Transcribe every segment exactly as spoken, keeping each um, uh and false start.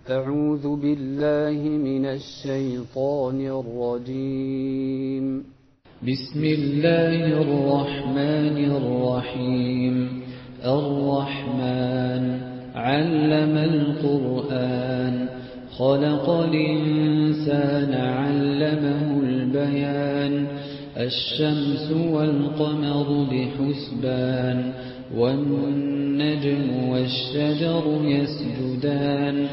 أعوذ بالله من الشيطان الرجيم. بسم الله الرحمن الرحيم. الرحمن علم القرآن خلق الإنسان علمه البيان الشمس والقمر بحسبان والنجم والشجر يسجدان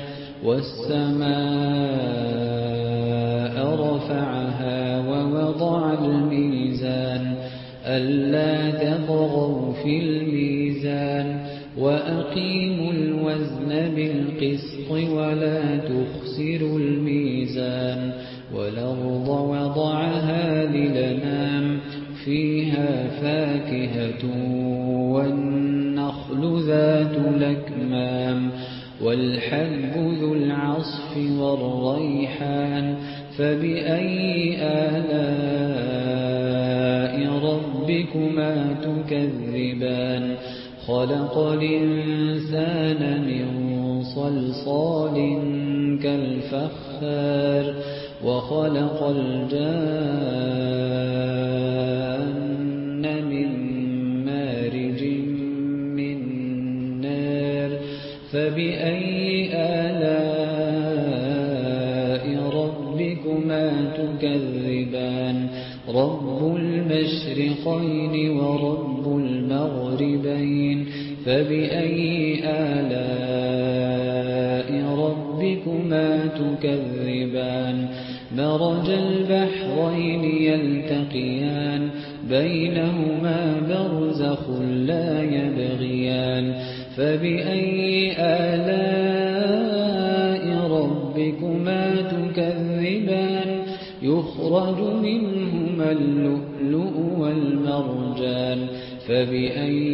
والسماء رفعها ووضع الميزان ألا تطغوا في الميزان وأقيموا الوزن بالقسط ولا تخسروا الميزان والأرض وضعها للأنام فيها فاكهة والنخل ذات الأكمام والحب ذو العصف والريحان فبأي آلاء ربكما تكذبان خلق الإنسان من صلصال كالفخار وخلق الجان من مارج من نار فبأي آلاء ربكما تكذبان رب المشرقين ورب المغربين فبأي آلاء ربكما تكذبان مرج البحرين يلتقيان بينهما برزخ لا يبغيان فبأي آلاء ربكما تكذبان يخرج منهما اللؤلؤ والمرجان فبأي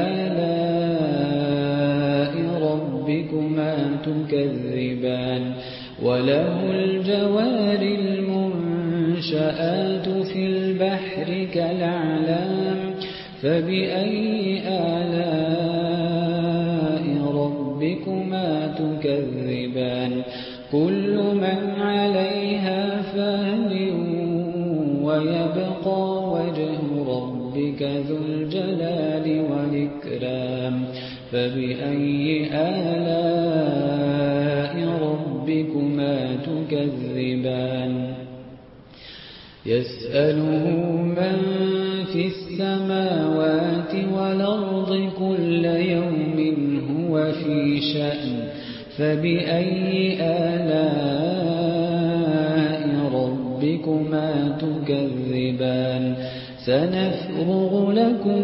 آلاء ربكما تكذبان وله الجوار المنشآت في البحر كالأعلام فبأي آلاء ربكما تكذبان كل من عليها فان ويبقى وجه ربك ذو الجلال والإكرام فبأي آلاء ربكما تكذبان يسأله من في السماوات والأرض كل يوم هو في شأن فبأي آلاء ربكما تكذبان سنفرغ لكم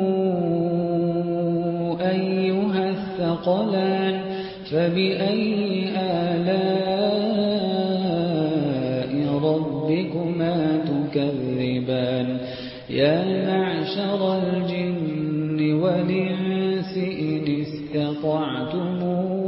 أيها الثقلان فبأي آلاء ربكما تكذبان يا معشر الجن والإنس إن استطعتم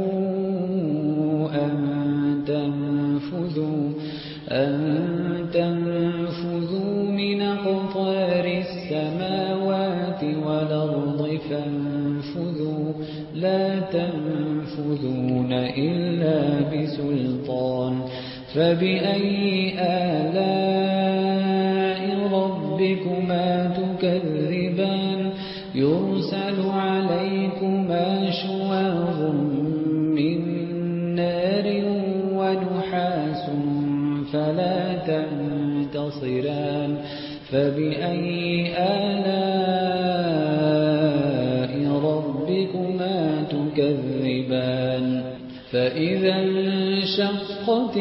أن تنفذوا أن تنفذوا من أقطار السماوات والأرض فانفذوا لا تنفذون إلا بسلطان فبأي آلاء ربكما تكذبان يرسل عليكما شواظ من نار ونحاس فلا تنتصران فبأي آلاء ربكما تكذبان فإذا انشقت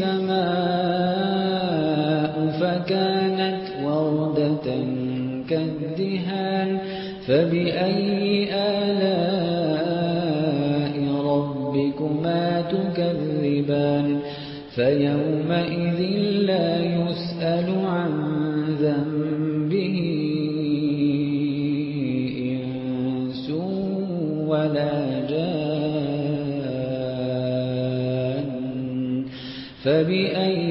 السماء فكانت وردة كالدهان فبأي آلاء ربكما تكذبان فيومئذ لا يسأل عن ذنبه إنس ولا جان فبأي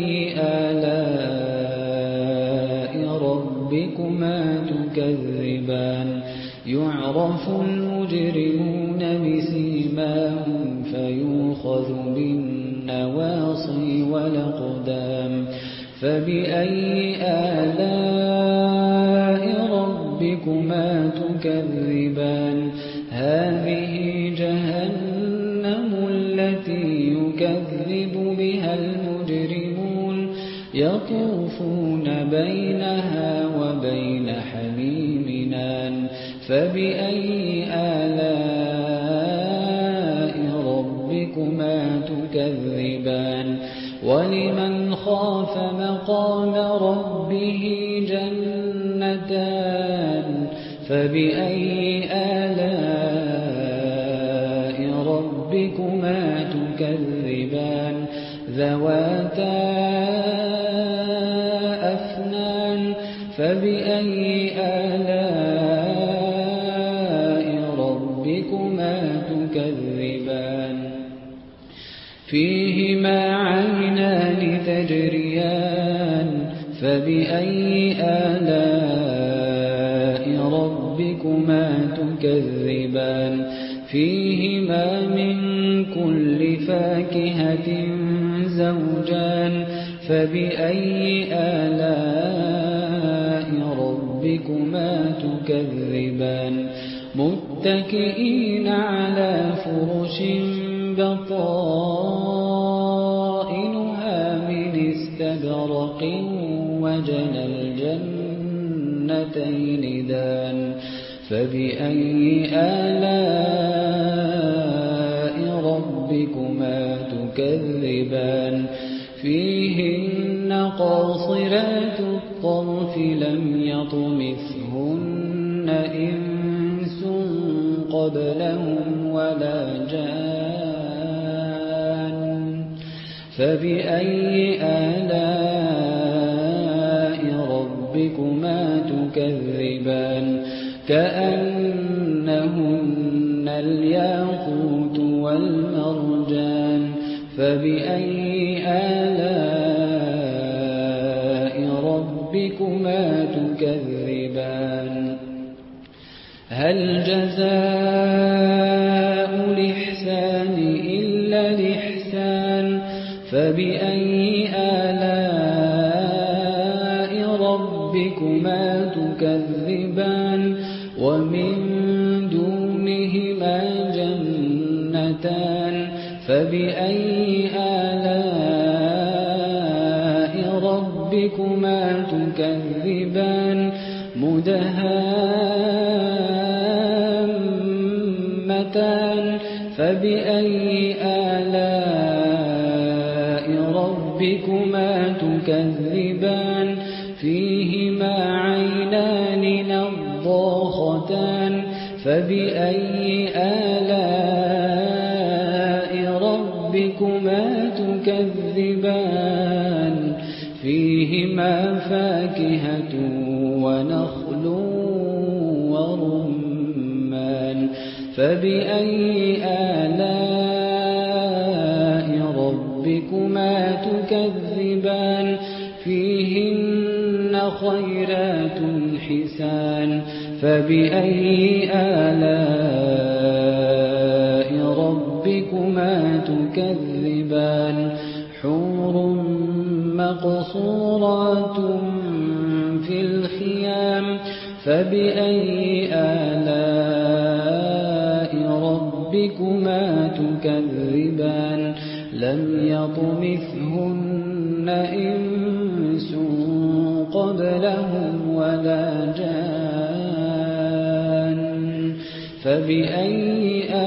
آلاء ربكما تكذبان يعرف المجرمون بسيماهم فيؤخذ يتخذ بالنواصي والأقدام فبأي آلاء ربكما تكذبان هذه جهنم التي يكذب بها المجرمون يطوفون بينها وبين حميم آن فبأي آلاء ربكما تكذبان ولمن خاف مقام ربه جنتان فبأي آلاء ربكما تكذبان ذواتا أفنان فبأي آلاء ربكما تكذبان فيهما عينان تجريان فبأي آلاء ربكما تكذبان فيهما من كل فاكهة زوجان فبأي آلاء ربكما تكذبان متكئين على فرش بطائنها من استبرق وجنى الجنتين دان فبأي آلاء ربكما تكذبان فيهن قاصرات الطرف لم يطمثهن إنس قبلهم ولا جان فبأي آلاء ربكما تكذبان كأنهن الياقوت والمرجان فبأي آلاء ربكما تكذبان هل جزاء الإحسان إلا الإحسان فبأي آلاء ربكما تكذبان ومن دونهما جنتان فبأي آلاء ربكما تكذبان مدهامتان فبأي آلاء ربكما تكذبان فيهما عينان نضاختان فبأي آلاء ربكما تكذبان فيهما فاكهة ونخل ورمان فبأي آلاء ربكما تكذبان فيهن خيرات حسان فبأي آلاء ربكما تكذبان حور مقصورات في الخيام فبأي آلاء ربكما تكذبان لم يطمثهن إنس قبلهم ولا جان فبأي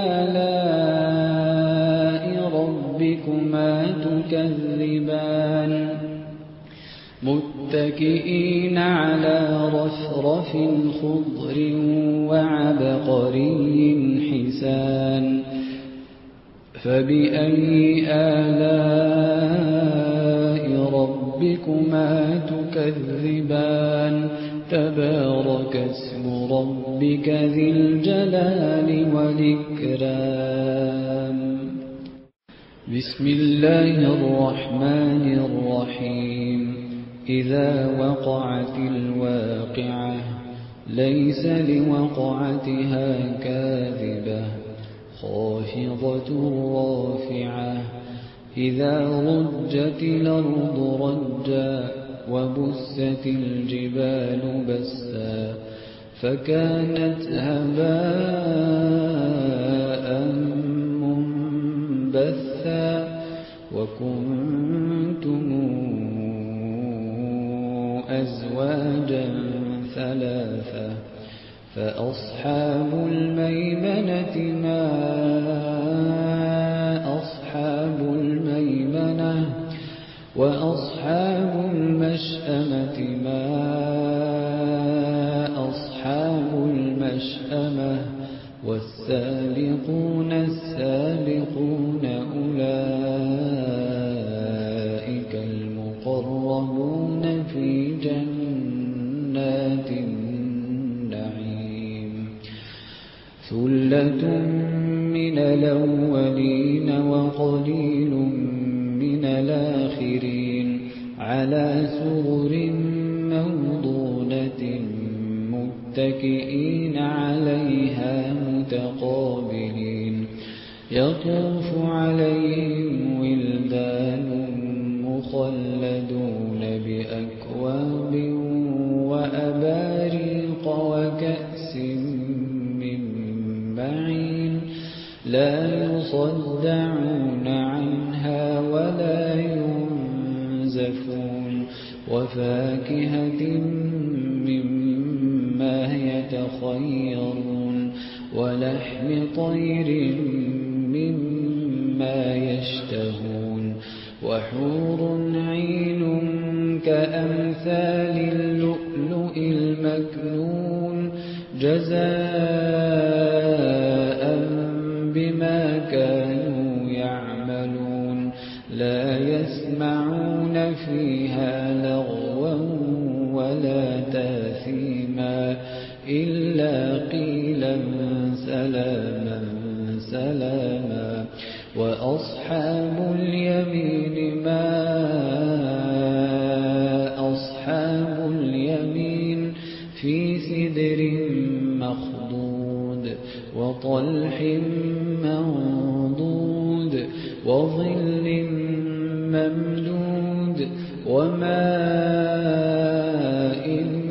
آلاء ربكما تكذبان متكئين على رفرف خضر وعبقري حسان فبأي آلاء ربكما تكذبان تبارك اسم ربك ذي الجلال والإكرام بسم الله الرحمن الرحيم إذا وقعت الواقعة ليس لوقعتها كاذبة خافضة رافعة إذا رجت الأرض رجا وبست الجبال بسا فكانت هباء منبثا وكنتم أزواجا ثلاثا فأصحاب الميمنة ما أصحاب الميمنة وأصحاب المشأمة ما أصحاب المشأمة والسابقون السابقون أولئك المقربون في جنات النعيم ثلة من الأولين وقليل من الآخرين على سرر موضونة متكئين عليها متقابلين يطوف عليهم ولدان مخلدون بأكواب وأباريق وكأس من معين لا يصدعون عنها ولا ينزفون وفاكهة مما يتخيرون ولحم طير مما يشتهون وحور عين كأمثال اللؤلؤ المكنون جزاء بما كانوا يعملون لا يسمعون فيها لغوا ولا تاثيما إلا قيلا سلاما سلاما وأصحاب اليمين ما أصحاب اليمين في سدر مخضود وطلح منضود وظل ممدود وماء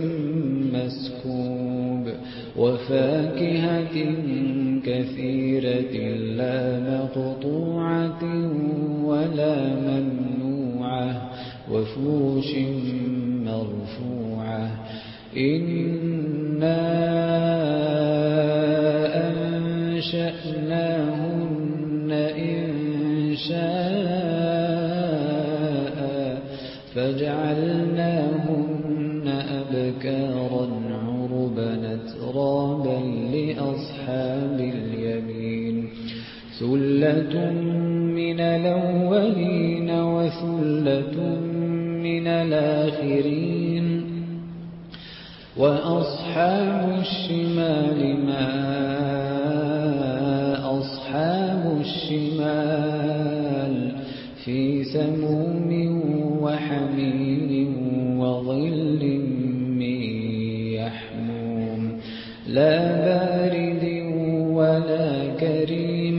مسكوب وفاكهة كثيرة لا مقطوعة ولا ممنوعة وفوش مرفوعة إنا أنشأناهن إنشاء فجعلناهن أبكارا عربا أترابا لأصحاب اليمين ثلة من الأولين وثلة من الآخرين وأصحاب الشمال ما أصحاب الشمال في سموم وحميم وظل من يحموم لا بارد ولا كريم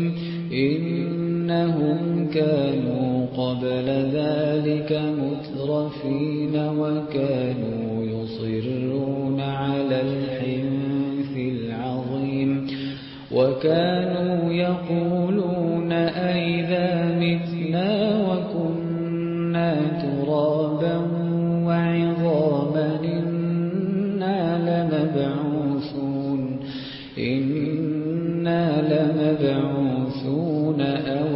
إنهم كانوا قبل ذلك مترفين وكانوا يصرون على الحنث العظيم وكانوا يقولون أئذا متنا وكنا ترابا وعظاما إنا لمبعوثون إنا لمبعوثون أو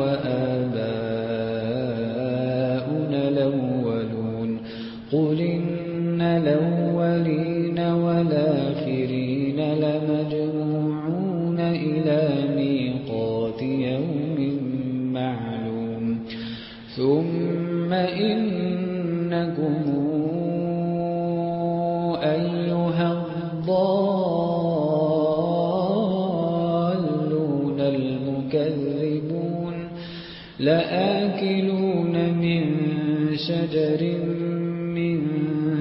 آباؤنا الأولون قل إن الأولين والآخرين لمجموعون إلى ميقات يوم معلوم ثم إنكم أيها الضالون المكذبون لآكلون من شجر من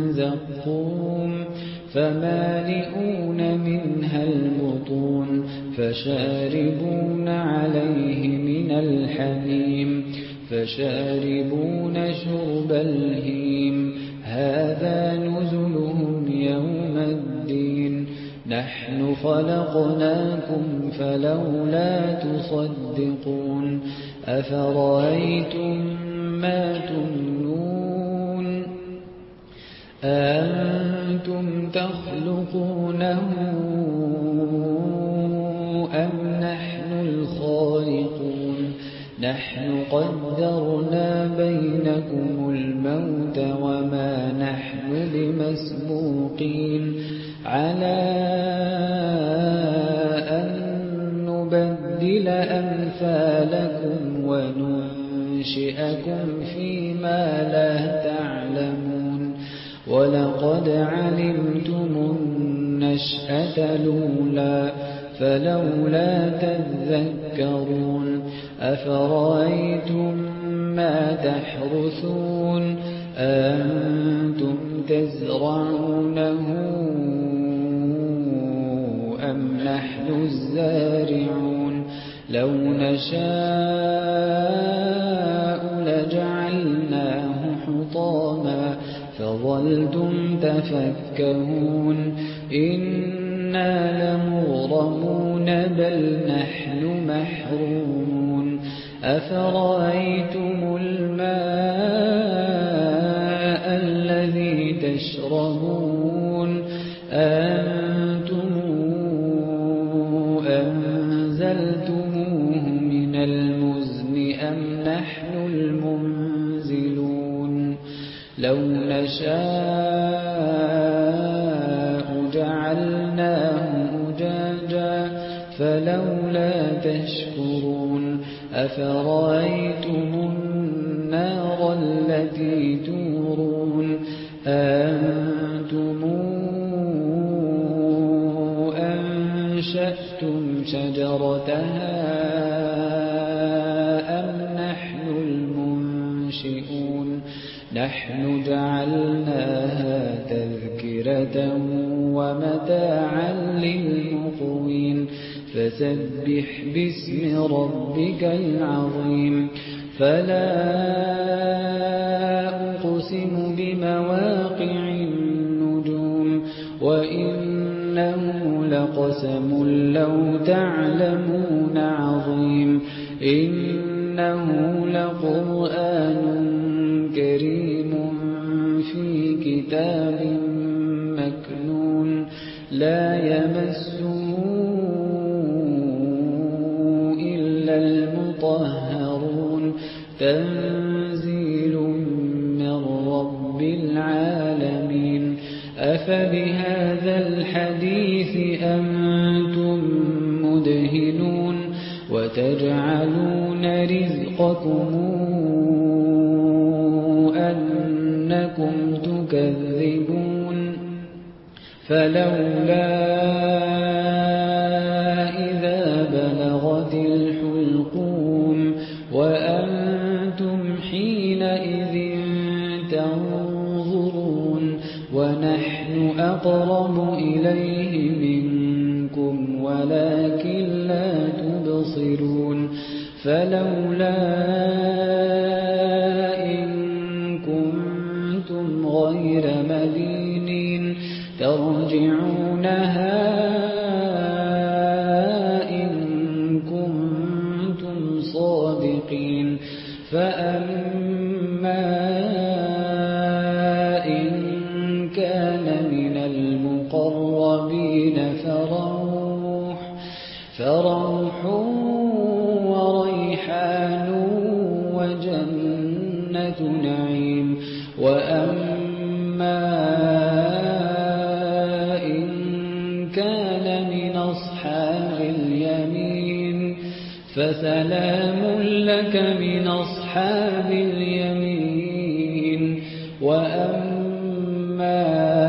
زقوم فمالئون منها البطون فشاربون عليه من الحميم فشاربون شرب الهيم هذا نزلهم يوم الدين نحن خلقناكم فلولا تصدقون أفرأيتم ما تمنون أأنتم تخلقونه أم نحن الخالقون نحن قدرنا بينكم الموت وما نحن بمسبوقين على أن نبدل أمثالكم وننشئكم فيما لا تعلمون ولقد علمتم النشأة الأولى فلولا تذكرون أفرأيتم ما تحرثون أنتم تزرعونه أم نحن الزارعون لو نشاء لجعلناه حطاما فظلتم تفكهون إنا لمغرمون بل نحن محرومون أفرأيتم الماء الذي تشربون أنتم أنزلتموه من المزن أم نحن المنزلون لو نشاء جعلناه أجاجا فلولا تشكرون أفرأيتم النار التي تورون أنتم أنشأتم شجرتها أم نحن المنشئون نحن جعلناها تذكرة ومتاعا للمقوين فسبح باسم ربك العظيم فلا أقسم بمواقع النجوم وإنه لقسم لو تعلمون عظيم إنه لقرآن كريم في كتاب مكنون لا يمسه إلا المطهرون تنزيل من رب العالمين أفبهذا الحديث أنتم مدهنون وتجعلون رزقكم أنكم تكذبون فلولا إذا بلغت الحلقوم وأنتم حينئذ تنظرون ونحن أقرب إليه منكم ولكن لا تبصرون فلولا إن كنتم غير مدينين ترجعونها إن كنتم صادقين فأما إن كان من المقربين فروح فروح وريحان وجنة نعيم وأما إن كان من أصحاب اليمين فسلام لك من أصحاب اليمين وأما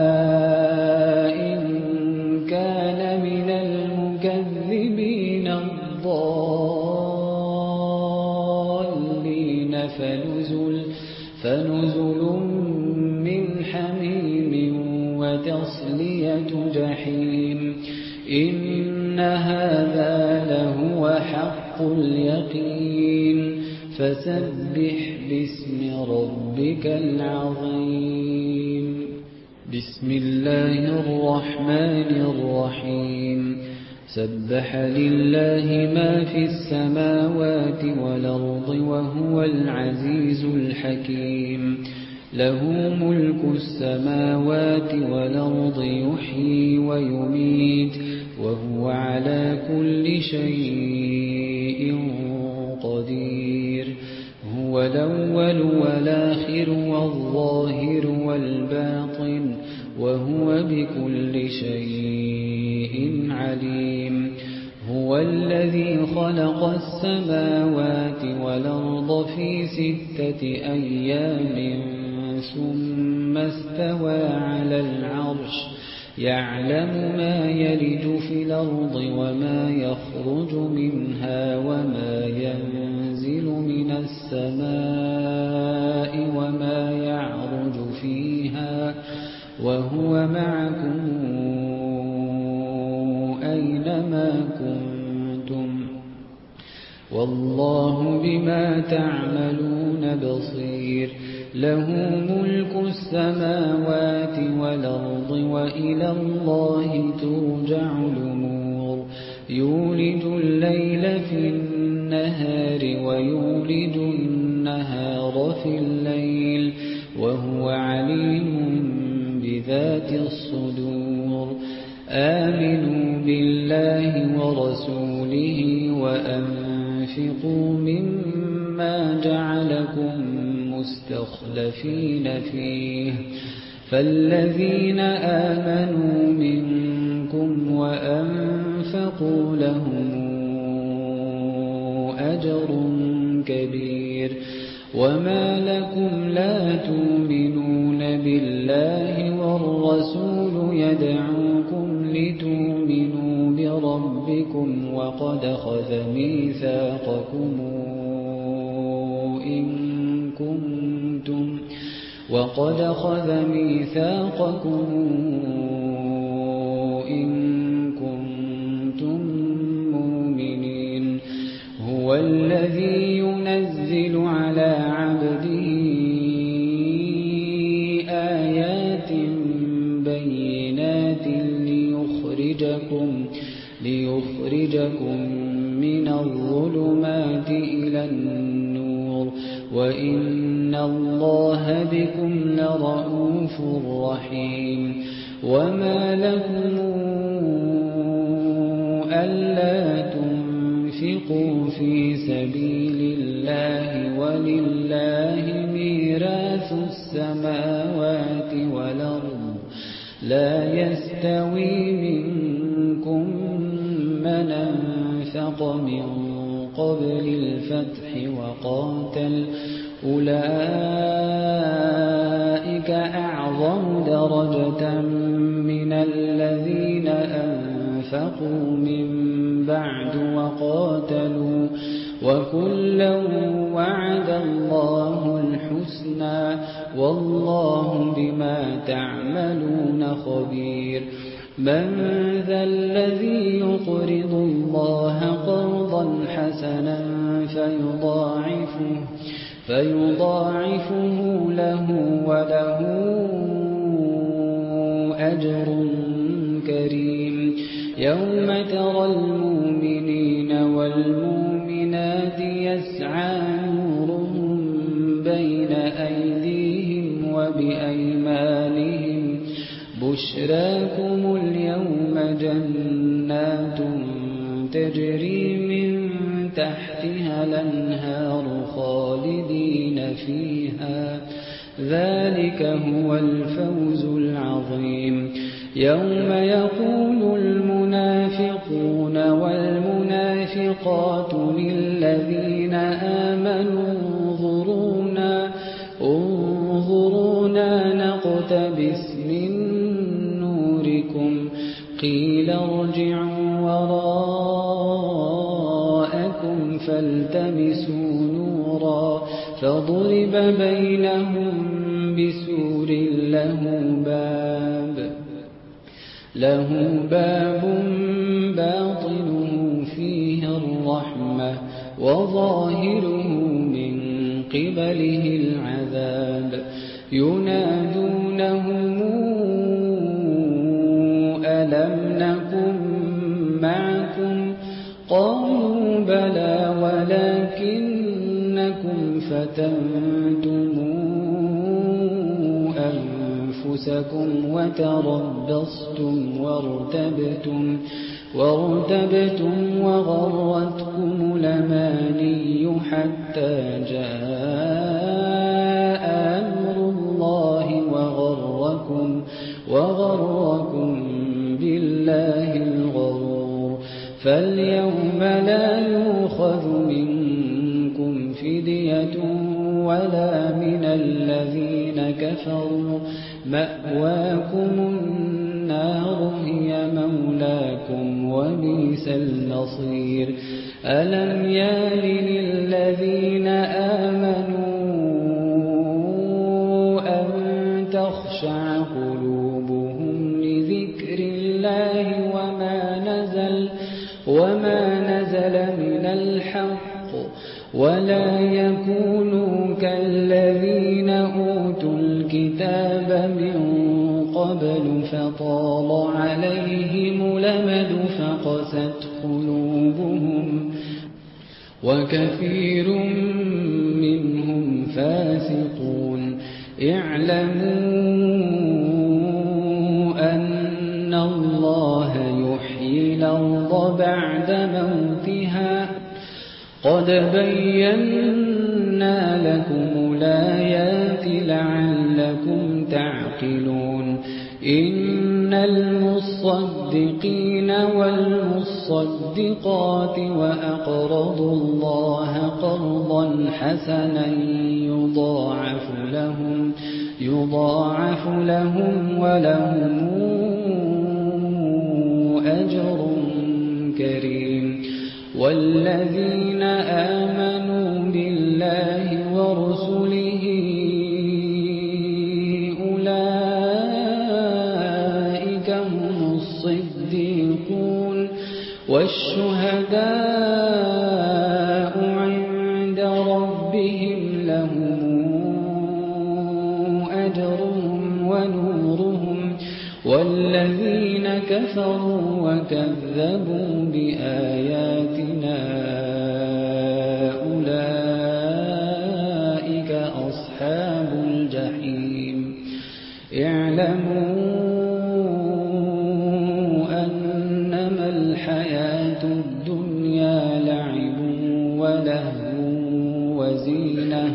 إن كان من المكذبين الضالين فنزل فنزل من حميم وتصلية جحيم إن هذا فسبح باسم ربك العظيم بسم الله الرحمن الرحيم سبح لله ما في السماوات والأرض وهو العزيز الحكيم له ملك السماوات والأرض يحيي ويميت وهو على كل شيء قدير هو الأول والآخر والظاهر والباطن وهو بكل شيء عليم هو الذي خلق السماوات والأرض في ستة أيام ثم استوى على العرش يعلم ما يلج في الأرض وما يخرج منها وما ينزل من السماء وما يعرج فيها وهو معكم أينما كنتم والله بما تعملون بصير له ملك السماوات والأرض وإلى الله ترجع الأمور يولج الليل في النهار ويولج النهار في الليل وهو عليم بذات الصدور آمنوا بالله ورسوله وأنفقوا مما جعلكم مستخلفين فيه فالذين آمنوا منكم وأنفقوا لهم أجر كبير وما لكم لا تؤمنون بالله والرسول يدعوكم لتؤمنوا بربكم وقد أخذ ميثاقكم إن كنتم وقد أخذ ميثاقكم إن كنتم مؤمنين هو الذي ينزل على عبده آيات بينات ليخرجكم ليخرجكم من الظلمات إلى النور وإن الله بكم لرءوف رحيم وما لكم ألا تنفقوا في سبيل الله ولله ميراث السماوات والأرض لا يستوي منكم من أنفق من قبل الفتح وقاتل أولئك أعظم درجة من الذين أنفقوا من بعد وقاتلوا وكلا وعد الله الحسنى والله بما تعملون خبير من ذا الذي يقرض الله قرضا حسنا فيضاعفه فيضاعفه له وله أجر كريم يوم ترى المؤمنين والمؤمنات يسعى نورهم بين أيديهم وبأيمانهم بشراكم اليوم جنات تجري من تحتها الأنهار خالدين فيها ذلك هو الفوز العظيم يوم يقول المنافقون والمنافقات للذين آمنوا انظرونا انظرونا نقتبس من نوركم قيل ارجعوا وراءكم فالتمسوا نورا فضرب بينهم بسور له باب له باب باطنه فيه الرحمة وظاهره من قبله العذاب ينادونهم ألم نكن معكم قالوا بلى ولكنكم فتنتم أنفسكم وتربصتم وارتبتم وارتبتم وغرتكم الأماني حتى جاء أمر الله وغركم وغركم بالله الغرور فاليوم لا يؤخذ منكم فدية ولا من الذين كفروا مأواكم النار هي مولاكم وبئس المصير ألم يان للذين آمنوا أن تخشع قلوبهم لذكر الله وما نزل وما نزل من الحق ولا يكونوا كالذين أوتوا الكتاب من قبل فطال عليهم الأمد فقست قلوبهم وكثير منهم فاسقون اعلموا أن الله يحيي الأرض بعد موتها قد بينا لكم الآيات لعلكم تعقلون إن المصدقين والمصدقات وأقرضوا الله قرضا حسنا يضاعف لهم يضاعف لهم ولهم أجر كريم والذين آمنوا بالله ورسله أولئك هم الصديقون والشهداء عند ربهم لهم أجرهم ونورهم والذين كفروا وكذبوا بآياتنا أولئك أصحاب الجحيم اعلموا أنما الحياة الدنيا لعب ولهو وزينة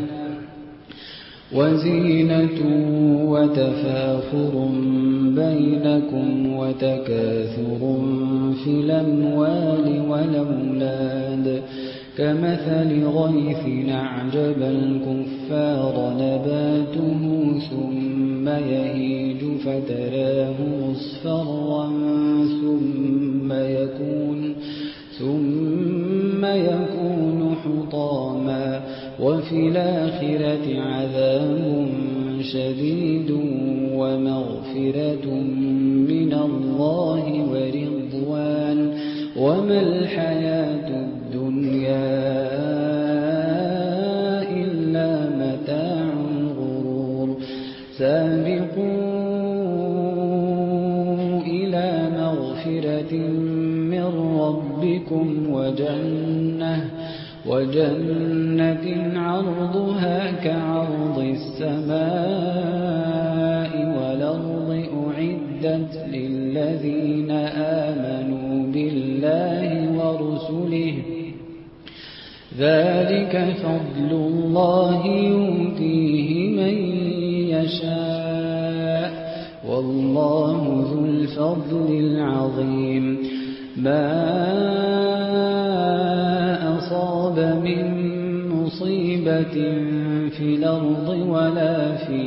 وزينة وتفاخر بينكم وتكاثر في الأموال والأولاد كمثل غيث أعجب الكفار نباته ثم يهيج فتراه مصفرا ثم يكون ثم يكون حطاما وفي الآخرة عذاب شديد ومغفرة من الله ورضوان وما الحياة الدنيا إلا متاع الغرور سابقوا إلى مغفرة من ربكم وجنة وجنة عرضها كعرض السماء والأرض أعدت للذين آمنوا بالله ورسله ذلك فضل الله يؤتيه من يشاء والله ذو الفضل العظيم ما أصاب من مصيبة في الأرض ولا في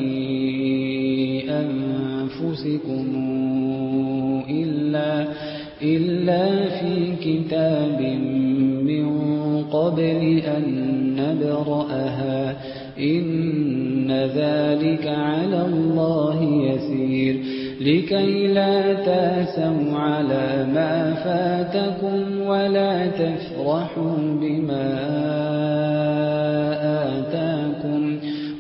أنفسكم إلا إلا في كتاب من قبل أن نبرأها إن ذلك على الله يسير لكي لا تأسوا على ما فاتكم ولا تفرحوا بما آتاكم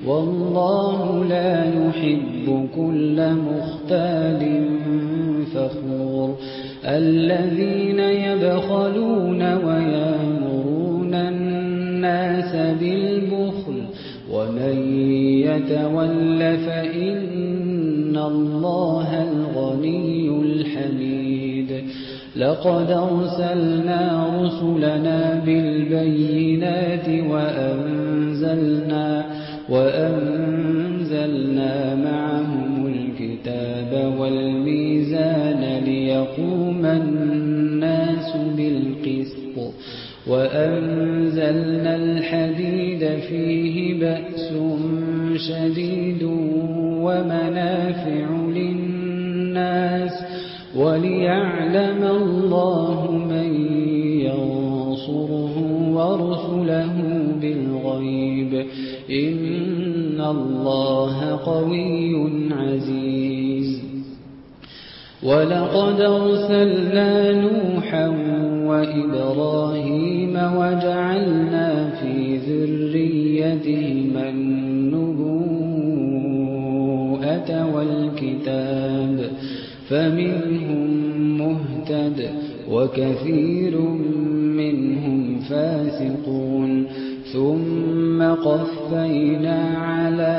والله لا يحب كل مختال فخور الذين يبخلون ويأمرون الناس بالبخل ومن يتول فإن الله الغني الحميد لقد أرسلنا رسلنا بالبينات وأنزلنا وأنزلنا معهم الكتاب والميزان ليقوم الناس بالقسط وأنزلنا الحديد فيه بأس شديد ومنافع للناس وليعلم الله من ينصره ورسله بالغيب إن الله قوي عزيز ولقد أرسلنا نوحا وإبراهيم وجعلنا في ذريتهما النبوءة والكتاب فمنهم مهتد وكثير منهم فاسقون ثم قفينا على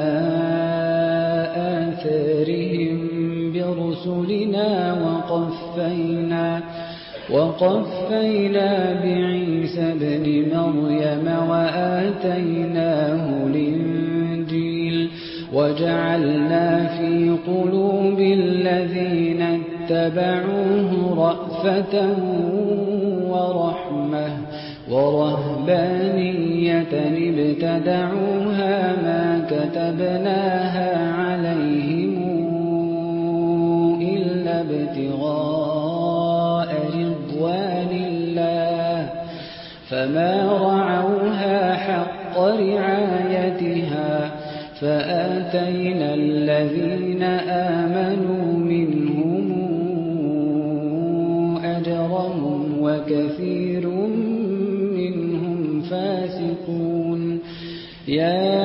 آثارهم برسلنا وقفينا وقفينا بعيسى ابن مريم وآتيناه الإنجيل وجعلنا في قلوب الذين اتبعوه رأفة ورحمة ورهبانية ابتدعوها ما كتبناها عليهم إلا ابتغاء رضوان الله فما رعوها حق رعايتها فآتينا الذين آمنوا منهم أجرهم وكثير منهم فاسقون يا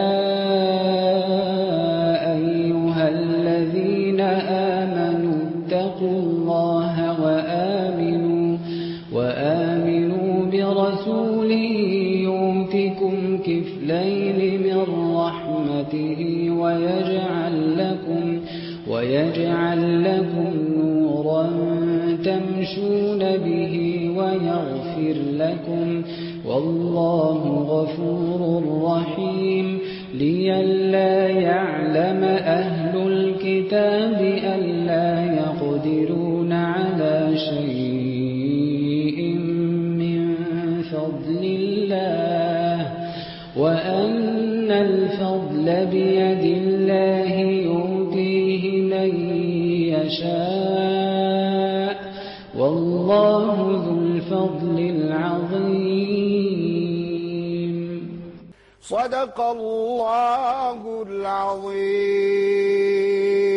أيها الذين آمنوا اتقوا الله وآمنوا وآمنوا برسوله يؤتكم كفلين من رحمته ويجعل لكم ويجعل لكم نورا تمشون به ويغفر لكم والله غفور رحيم لئلا يعلم أهل الكتاب ألا يقدرون على شيء من فضل الله وأن الفضل بيد الله يؤتيه من يشاء والله ذو الفضل العظيم صدق الله العظيم.